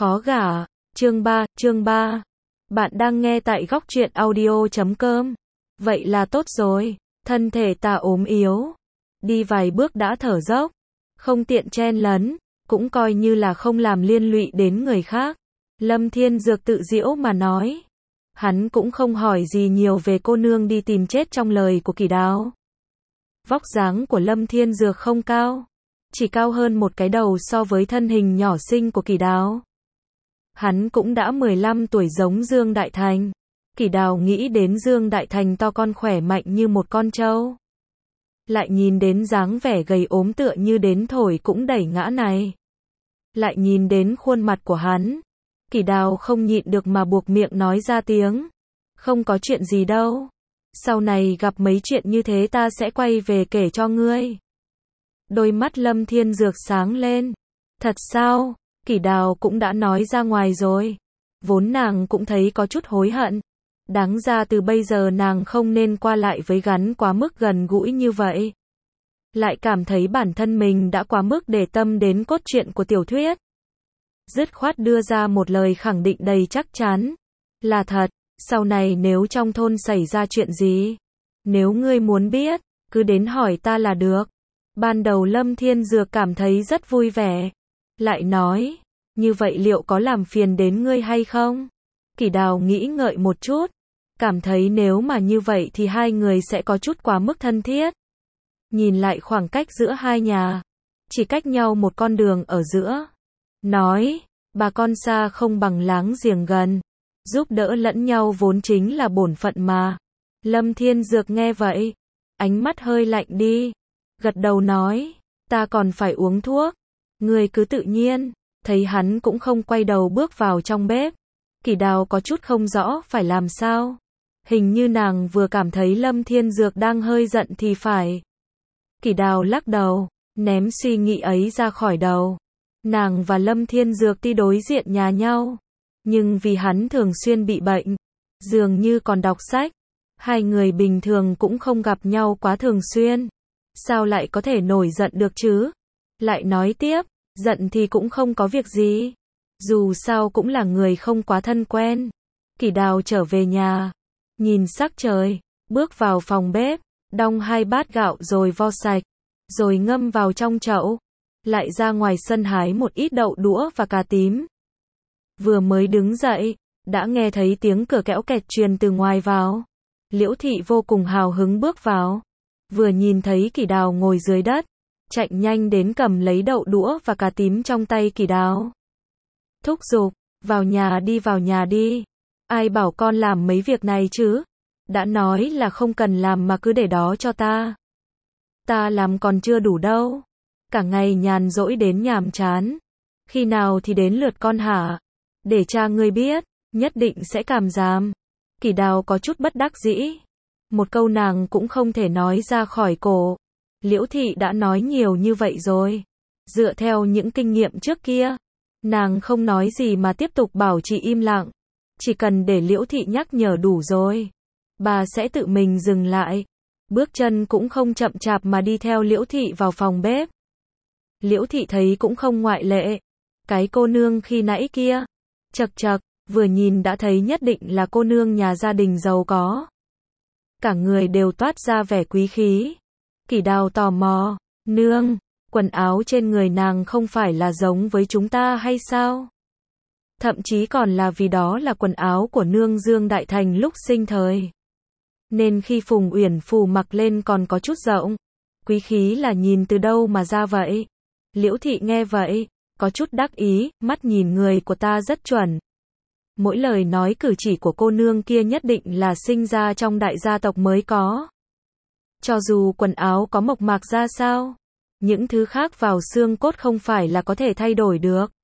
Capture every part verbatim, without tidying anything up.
Khó gả, chương ba, chương ba. Bạn đang nghe tại góc truyện audio chấm com. Vậy là tốt rồi, thân thể ta ốm yếu. Đi vài bước đã thở dốc, không tiện chen lấn, cũng coi như là không làm liên lụy đến người khác. Lâm Thiên Dược tự giễu mà nói. Hắn cũng không hỏi gì nhiều về cô nương đi tìm chết trong lời của Kỳ Đào. Vóc dáng của Lâm Thiên Dược không cao, chỉ cao hơn một cái đầu so với thân hình nhỏ xinh của Kỳ Đào. Hắn cũng đã mười lăm tuổi giống Dương Đại Thành. Kỳ Đào nghĩ đến Dương Đại Thành to con khỏe mạnh như một con trâu. Lại nhìn đến dáng vẻ gầy ốm tựa như đến thổi cũng đẩy ngã này. Lại nhìn đến khuôn mặt của hắn. Kỳ Đào không nhịn được mà buộc miệng nói ra tiếng. Không có chuyện gì đâu. Sau này gặp mấy chuyện như thế ta sẽ quay về kể cho ngươi. Đôi mắt Lâm Thiên Dược sáng lên. Thật sao? Kỳ Đào cũng đã nói ra ngoài rồi. Vốn nàng cũng thấy có chút hối hận. Đáng ra từ bây giờ nàng không nên qua lại với Gắn quá mức gần gũi như vậy. Lại cảm thấy bản thân mình đã quá mức để tâm đến cốt truyện của tiểu thuyết. Dứt khoát đưa ra một lời khẳng định đầy chắc chắn. Là thật, sau này nếu trong thôn xảy ra chuyện gì, nếu ngươi muốn biết, cứ đến hỏi ta là được. Ban đầu Lâm Thiên Dược cảm thấy rất vui vẻ. Lại nói, như vậy liệu có làm phiền đến ngươi hay không? Kỳ Đào nghĩ ngợi một chút, cảm thấy nếu mà như vậy thì hai người sẽ có chút quá mức thân thiết. Nhìn lại khoảng cách giữa hai nhà, chỉ cách nhau một con đường ở giữa. Nói, bà con xa không bằng láng giềng gần, giúp đỡ lẫn nhau vốn chính là bổn phận mà. Lâm Thiên Dược nghe vậy, ánh mắt hơi lạnh đi, gật đầu nói, ta còn phải uống thuốc. Người cứ tự nhiên. Thấy hắn cũng không quay đầu bước vào trong bếp. Kỳ Đào có chút không rõ phải làm sao. Hình như nàng vừa cảm thấy Lâm Thiên Dược đang hơi giận thì phải. Kỳ Đào lắc đầu, ném suy nghĩ ấy ra khỏi đầu. Nàng và Lâm Thiên Dược tuy đối diện nhà nhau, nhưng vì hắn thường xuyên bị bệnh, dường như còn đọc sách, hai người bình thường cũng không gặp nhau quá thường xuyên. Sao lại có thể nổi giận được chứ? Lại nói tiếp, giận thì cũng không có việc gì. Dù sao cũng là người không quá thân quen. Kỳ Đào trở về nhà, nhìn sắc trời, bước vào phòng bếp, đong hai bát gạo rồi vo sạch, rồi ngâm vào trong chậu, lại ra ngoài sân hái một ít đậu đũa và cà tím. Vừa mới đứng dậy, đã nghe thấy tiếng cửa kéo kẹt truyền từ ngoài vào. Liễu Thị vô cùng hào hứng bước vào, vừa nhìn thấy Kỳ Đào ngồi dưới đất, chạy nhanh đến cầm lấy đậu đũa và cà tím trong tay Kỳ Đào. Thúc giục, vào nhà đi vào nhà đi. Ai bảo con làm mấy việc này chứ? Đã nói là không cần làm mà cứ để đó cho ta. Ta làm còn chưa đủ đâu. Cả ngày nhàn rỗi đến nhàm chán. Khi nào thì đến lượt con hả? Để cha ngươi biết, nhất định sẽ cảm giảm. Kỳ Đào có chút bất đắc dĩ. Một câu nàng cũng không thể nói ra khỏi cổ. Liễu Thị đã nói nhiều như vậy rồi. Dựa theo những kinh nghiệm trước kia, nàng không nói gì mà tiếp tục bảo trì im lặng. Chỉ cần để Liễu Thị nhắc nhở đủ rồi, bà sẽ tự mình dừng lại. Bước chân cũng không chậm chạp mà đi theo Liễu Thị vào phòng bếp. Liễu Thị thấy cũng không ngoại lệ. Cái cô nương khi nãy kia, chậc chậc, vừa nhìn đã thấy nhất định là cô nương nhà gia đình giàu có. Cả người đều toát ra vẻ quý khí. Kỳ Đào tò mò, nương, quần áo trên người nàng không phải là giống với chúng ta hay sao? Thậm chí còn là vì đó là quần áo của nương Dương Đại Thành lúc sinh thời. Nên khi Phùng Uyển Phù mặc lên còn có chút rộng. Quý khí là nhìn từ đâu mà ra vậy? Liễu Thị nghe vậy, có chút đắc ý, mắt nhìn người của ta rất chuẩn. Mỗi lời nói cử chỉ của cô nương kia nhất định là sinh ra trong đại gia tộc mới có. Cho dù quần áo có mộc mạc ra sao, những thứ khác vào xương cốt không phải là có thể thay đổi được.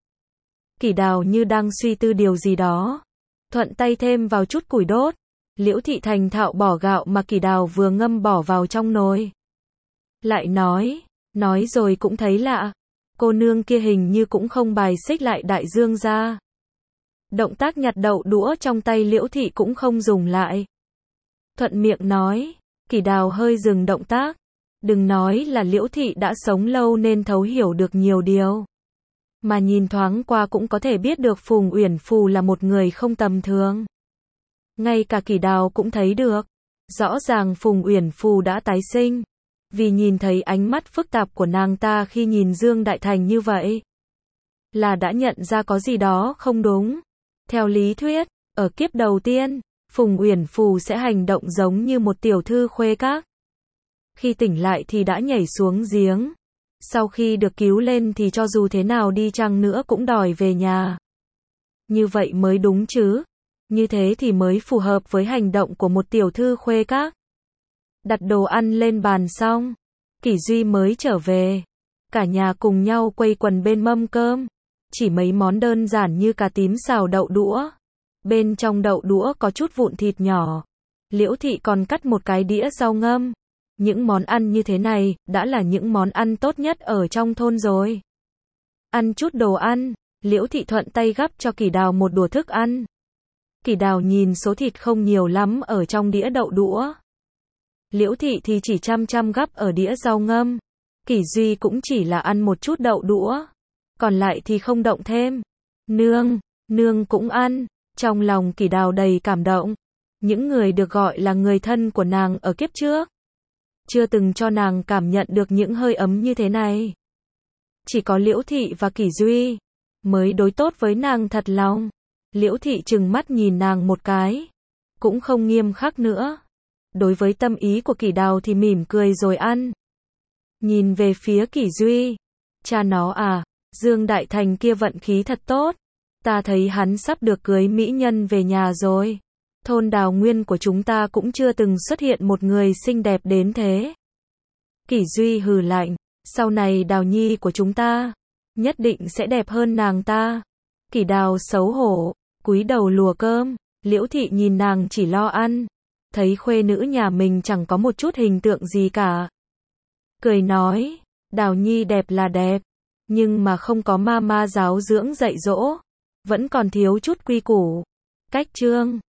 Kỳ Đào như đang suy tư điều gì đó, thuận tay thêm vào chút củi đốt. Liễu Thị thành thạo bỏ gạo mà Kỳ Đào vừa ngâm bỏ vào trong nồi. Lại nói, nói rồi cũng thấy lạ, cô nương kia hình như cũng không bài xích lại đại dương gia. Động tác nhặt đậu đũa trong tay Liễu Thị cũng không dùng lại. Thuận miệng nói. Kỳ Đào hơi dừng động tác. Đừng nói là Liễu Thị đã sống lâu nên thấu hiểu được nhiều điều. mà nhìn thoáng qua cũng có thể biết được Phùng Uyển Phù là một người không tầm thường. Ngay cả Kỷ Đào cũng thấy được. Rõ ràng Phùng Uyển Phù đã tái sinh. Vì nhìn thấy ánh mắt phức tạp của nàng ta khi nhìn Dương Đại Thành như vậy. Là đã nhận ra có gì đó không đúng. Theo lý thuyết, ở kiếp đầu tiên, Phùng Uyển Phù sẽ hành động giống như một tiểu thư khuê các. Khi tỉnh lại thì đã nhảy xuống giếng. Sau khi được cứu lên thì cho dù thế nào đi chăng nữa cũng đòi về nhà. Như vậy mới đúng chứ. Như thế thì mới phù hợp với hành động của một tiểu thư khuê các. Đặt đồ ăn lên bàn xong, Kỷ Duy mới trở về. Cả nhà cùng nhau quây quần bên mâm cơm. Chỉ mấy món đơn giản như cà tím xào đậu đũa. Bên trong đậu đũa có chút vụn thịt nhỏ. Liễu Thị còn cắt một cái đĩa rau ngâm. Những món ăn như thế này, đã là những món ăn tốt nhất ở trong thôn rồi. Ăn chút đồ ăn, Liễu Thị thuận tay gắp cho Kỷ Đào một đũa thức ăn. Kỷ Đào nhìn số thịt không nhiều lắm ở trong đĩa đậu đũa. Liễu Thị thì chỉ chăm chăm gắp ở đĩa rau ngâm. Kỷ Duy cũng chỉ là ăn một chút đậu đũa. Còn lại thì không động thêm. Nương, nương cũng ăn. Trong lòng Kỷ Đào đầy cảm động. Những người được gọi là người thân của nàng ở kiếp trước. Chưa từng cho nàng cảm nhận được những hơi ấm như thế này. Chỉ có Liễu Thị và Kỷ Duy mới đối tốt với nàng thật lòng. Liễu Thị trừng mắt nhìn nàng một cái. Cũng không nghiêm khắc nữa. Đối với tâm ý của Kỷ Đào thì mỉm cười rồi ăn. Nhìn về phía Kỷ Duy. Cha nó à, Dương Đại Thành kia vận khí thật tốt. Ta thấy hắn sắp được cưới mỹ nhân về nhà rồi. Thôn Đào Nguyên của chúng ta cũng chưa từng xuất hiện một người xinh đẹp đến thế. Kỷ Duy hừ lạnh. Sau này Đào Nhi của chúng ta nhất định sẽ đẹp hơn nàng ta. Kỷ Đào xấu hổ, cúi đầu lùa cơm. Liễu Thị nhìn nàng chỉ lo ăn. Thấy khuê nữ nhà mình chẳng có một chút hình tượng gì cả. Cười nói, Đào Nhi đẹp là đẹp, nhưng mà không có ma ma giáo dưỡng dạy dỗ. Vẫn còn thiếu chút quy củ, cách chương.